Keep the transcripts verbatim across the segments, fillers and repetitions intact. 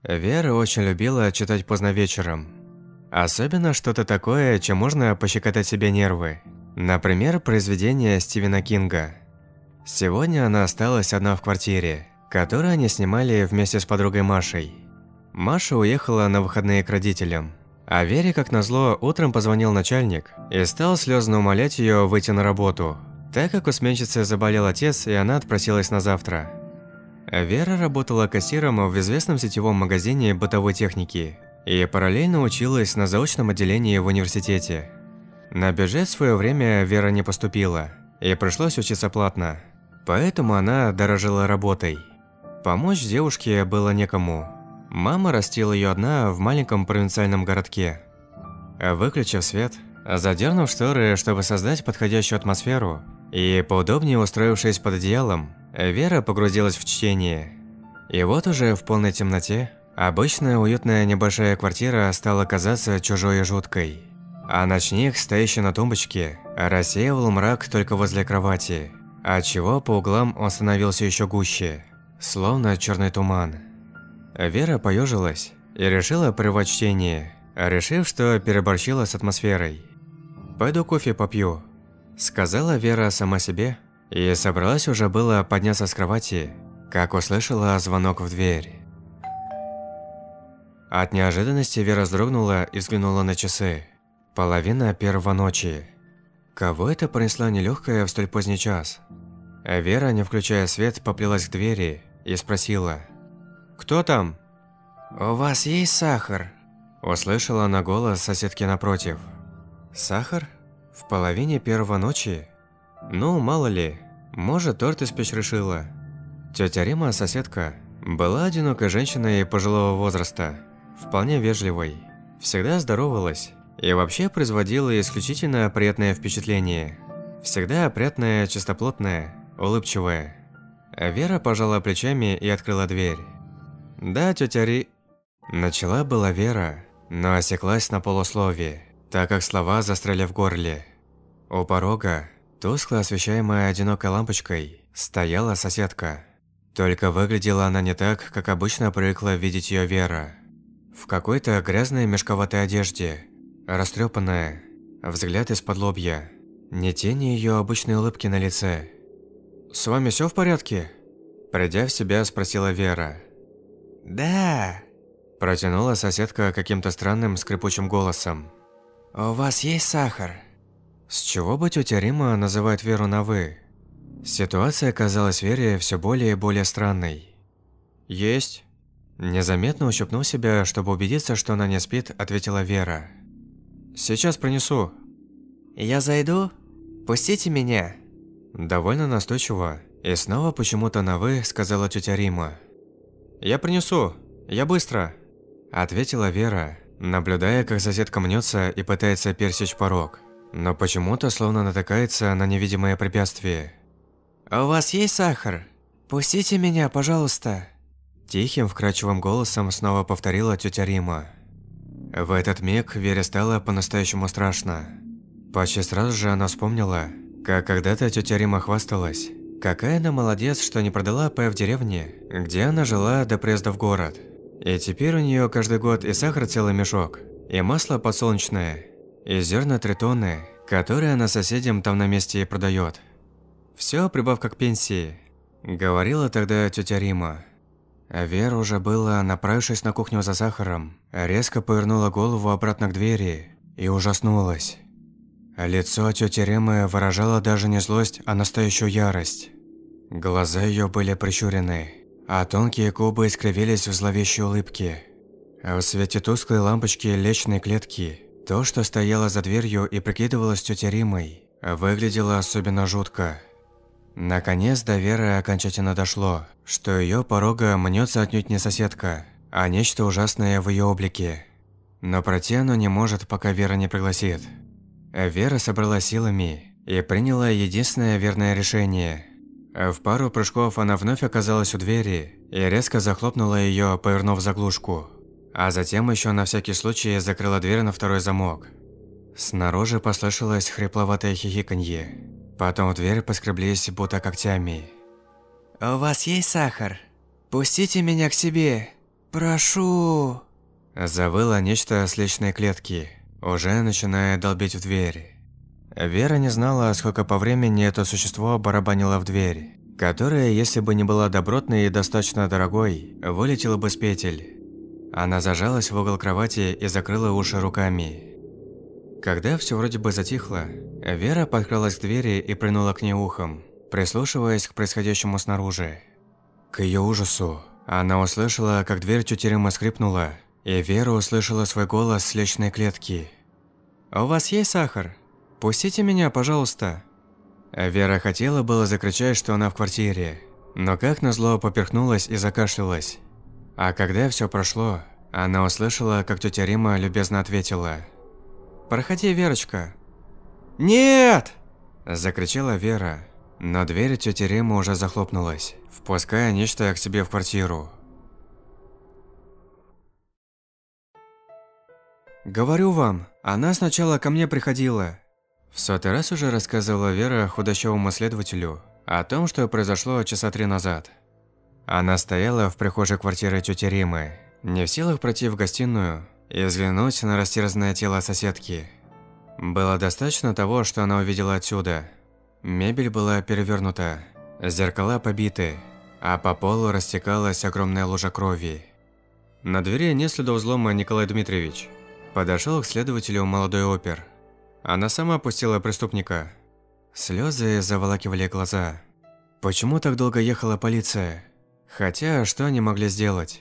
Вера очень любила читать поздно вечером. Особенно что-то такое, чем можно пощекотать себе нервы. Например, произведение Стивена Кинга. Сегодня она осталась одна в квартире, которую они снимали вместе с подругой Машей. Маша уехала на выходные к родителям. А Вере, как назло, утром позвонил начальник и стал слезно умолять ее выйти на работу, так как у сменщицы заболел отец, и она отпросилась на завтра. Вера работала кассиром в известном сетевом магазине бытовой техники и параллельно училась на заочном отделении в университете. На бюджет в свое время Вера не поступила, и пришлось учиться платно, поэтому она дорожила работой. Помочь девушке было некому. Мама растила ее одна в маленьком провинциальном городке. Выключив свет, задернув шторы, чтобы создать подходящую атмосферу, и поудобнее устроившись под одеялом, Вера погрузилась в чтение. И вот уже в полной темноте обычная уютная небольшая квартира стала казаться чужой и жуткой. А ночник, стоящий на тумбочке, рассеивал мрак только возле кровати, отчего по углам он становился еще гуще, словно черный туман. Вера поежилась и решила прервать чтение, решив, что переборщила с атмосферой. «Пойду кофе попью», – сказала Вера сама себе, и собралась уже было подняться с кровати, как услышала звонок в дверь. От неожиданности Вера вздрогнула и взглянула на часы. Половина первого ночи. Кого это принесла нелегкая в столь поздний час? Вера, не включая свет, поплелась к двери и спросила: «Кто там?» «У вас есть сахар?» Услышала она голос соседки напротив. «Сахар? В половине первого ночи? Ну, мало ли, может, торт испечь решила». Тетя Рима, соседка, была одинокой женщиной пожилого возраста, вполне вежливой, всегда здоровалась и вообще производила исключительно приятное впечатление. Всегда опрятная, чистоплотная, улыбчивая. Вера пожала плечами и открыла дверь. «Да, тетя Ри...» Начала была Вера, но осеклась на полусловие, так как слова застряли в горле. У порога, тускло освещаемая одинокой лампочкой, стояла соседка. Только выглядела она не так, как обычно привыкла видеть ее Вера. В какой-то грязной мешковатой одежде, растрепанная, взгляд из-под лобья, ни тени ее обычной улыбки на лице. «С вами все в порядке?» Придя в себя, спросила Вера. «Да», – протянула соседка каким-то странным скрипучим голосом. «У вас есть сахар?» С чего бы тетя Рима называет Веру на «вы»? Ситуация казалась Вере все более и более странной. «Есть». Незаметно ущипнув себя, чтобы убедиться, что она не спит, ответила Вера. «Сейчас принесу». «Я зайду? Пустите меня?» Довольно настойчиво и снова почему-то на «вы» сказала тетя Рима. «Я принесу, я быстро», – ответила Вера, наблюдая, как соседка мнется и пытается пересечь порог, но почему-то словно натыкается на невидимое препятствие. «У вас есть сахар? Пустите меня, пожалуйста», – тихим вкрадчивым голосом снова повторила тетя Рима. В этот миг Вере стало по-настоящему страшно. Почти сразу же она вспомнила, как когда-то тетя Рима хвасталась, какая она молодец, что не продала пай в деревне, где она жила до приезда в город. И теперь у нее каждый год и сахар целый мешок, и масло подсолнечное, и зерна три тонны, которые она соседям там на месте и продает. Все прибавка к пенсии, говорила тогда тетя Рима. Вера уже было, направившись на кухню за сахаром, резко повернула голову обратно к двери и ужаснулась. Лицо тети Римы выражало даже не злость, а настоящую ярость. Глаза ее были прищурены, а тонкие губы искривились в зловещей улыбке. В свете тусклой лампочки лестничной клетки, то, что стояло за дверью и прикидывалось тетей Римой, выглядело особенно жутко. Наконец до Веры окончательно дошло, что ее порога мнется отнюдь не соседка, а нечто ужасное в ее облике. Но пройти оно не может, пока Вера не пригласит. Вера собрала силами и приняла единственное верное решение. В пару прыжков она вновь оказалась у двери и резко захлопнула ее, повернув заглушку. А затем еще на всякий случай закрыла дверь на второй замок. Снаружи послышалось хрипловатое хихиканье. Потом в дверь поскреблись будто когтями. «У вас есть сахар? Пустите меня к себе! «Прошу!» Завыло нечто с личной клетки, уже начиная долбить в дверь. Вера не знала, сколько по времени это существо барабанило в дверь, которая, если бы не была добротной и достаточно дорогой, вылетела бы с петель. Она зажалась в угол кровати и закрыла уши руками. Когда все вроде бы затихло, Вера подкралась к двери и прильнула к ней ухом, прислушиваясь к происходящему снаружи. К ее ужасу, она услышала, как дверь тети Римы скрипнула, и Вера услышала свой голос с личной клетки. «У вас есть сахар? Пустите меня, пожалуйста!» Вера хотела было закричать, что она в квартире, но как назло поперхнулась и закашлялась. А когда все прошло, она услышала, как тетя Рима любезно ответила: «Проходи, Верочка». «Нет!» – закричала Вера, но дверь тети Римы уже захлопнулась, впуская нечто к себе в квартиру. «Говорю вам, она сначала ко мне приходила». В сотый раз уже рассказывала Вера худощавому следователю о том, что произошло часа три назад. Она стояла в прихожей квартиры тети Римы, не в силах пройти в гостиную и взглянуть на растерзанное тело соседки. Было достаточно того, что она увидела отсюда. Мебель была перевернута, зеркала побиты, а по полу растекалась огромная лужа крови. На двери нет следов взлома Николай Дмитриевич. Подошел к следователю молодой опер. Она сама пустила преступника. Слезы заволакивали глаза. Почему так долго ехала полиция? Хотя, что они могли сделать?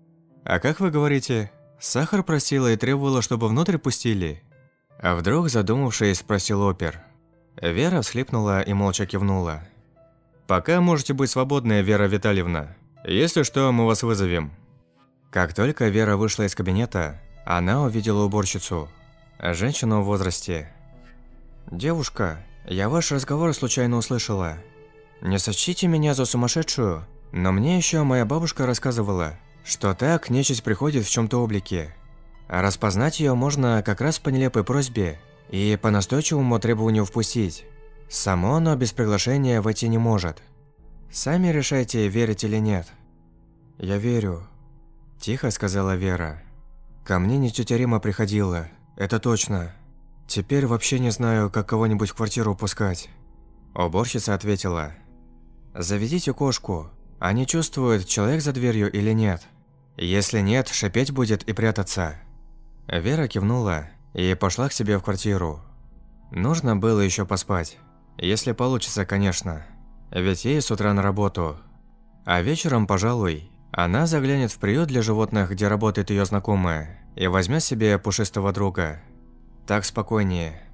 А как вы говорите, сахар просила и требовала, чтобы внутрь пустили? А вдруг, задумавшись, спросил опер. Вера всхлипнула и молча кивнула. «Пока можете быть свободны, Вера Витальевна. Если что, мы вас вызовем». Как только Вера вышла из кабинета, она увидела уборщицу, женщину в возрасте. «Девушка, я ваш разговор случайно услышала. Не сочтите меня за сумасшедшую, но мне еще моя бабушка рассказывала, что так нечисть приходит в чем-то облике. А распознать ее можно как раз по нелепой просьбе и по настойчивому требованию впустить. Само оно без приглашения войти не может. Сами решайте, верить или нет». «Я верю», – тихо сказала Вера. «Ко мне не тетя Рима приходила, это точно. Теперь вообще не знаю, как кого-нибудь в квартиру пускать». Уборщица ответила: «Заведите кошку, они чувствуют, человек за дверью или нет. Если нет, шипеть будет и прятаться». Вера кивнула и пошла к себе в квартиру. Нужно было еще поспать. Если получится, конечно. Ведь ей с утра на работу. А вечером, пожалуй, она заглянет в приют для животных, где работает ее знакомая, и возьмет себе пушистого друга. Так спокойнее.